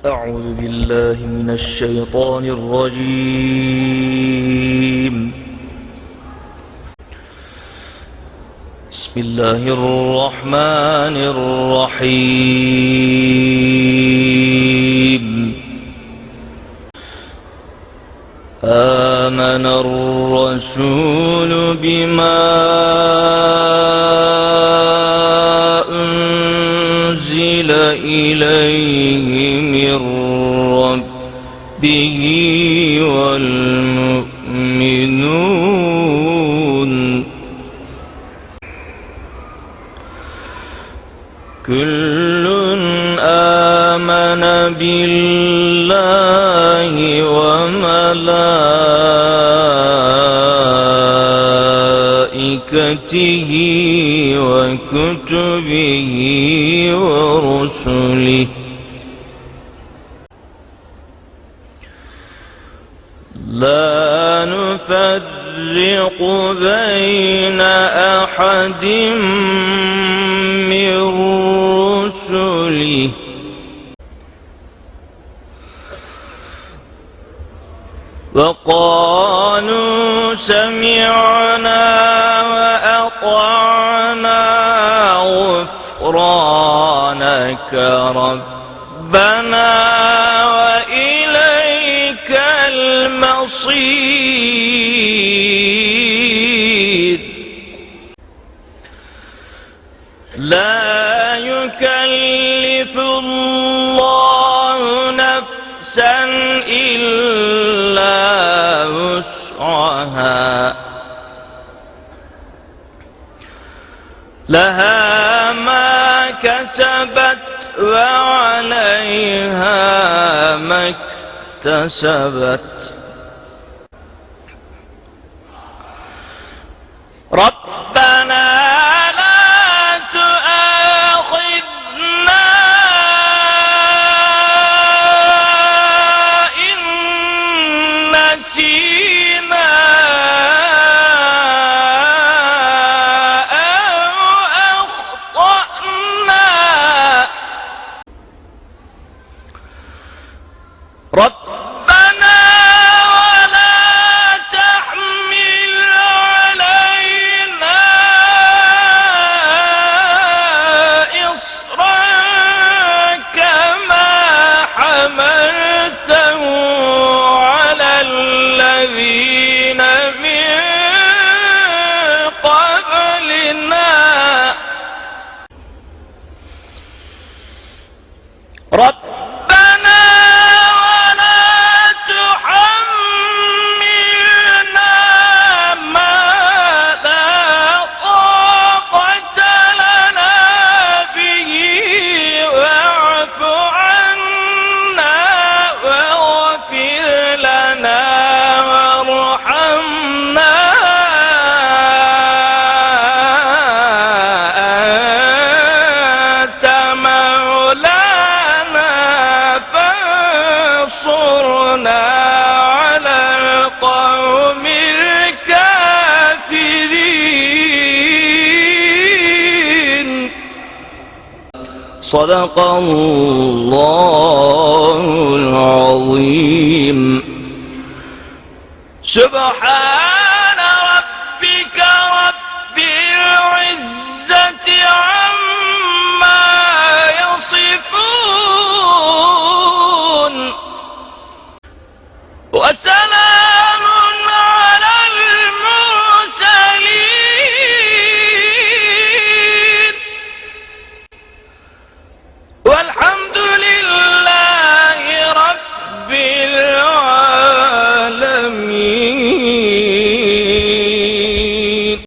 أعوذ بالله من الشيطان الرجيم. بسم الله الرحمن الرحيم. آمن الرسول بما أنزل إليه من ربه والمؤمنون كل آمن بالله وملائكته وكتبه ورسله لا نفرق بين أحد من رسله وقالوا سمعنا وأطعنا غفرانك ربنا وإليك المصير لا يكلف الله نفسا إلا وسعها لها ما كسبت وعليها ما اكتسبت ربنا لا تؤاخذنا إن نسينا أو أخطأنا ربنا ولا تحمل علينا إصرا كما حملته على الذين من قبلنا ربنا ولا تحملنا ما لا طاقة لنا به واعف عنا واغفر لنا وارحمنا أنت مولانا فانصرنا على القوم الكافرين. صدق الله العظيم. سبحان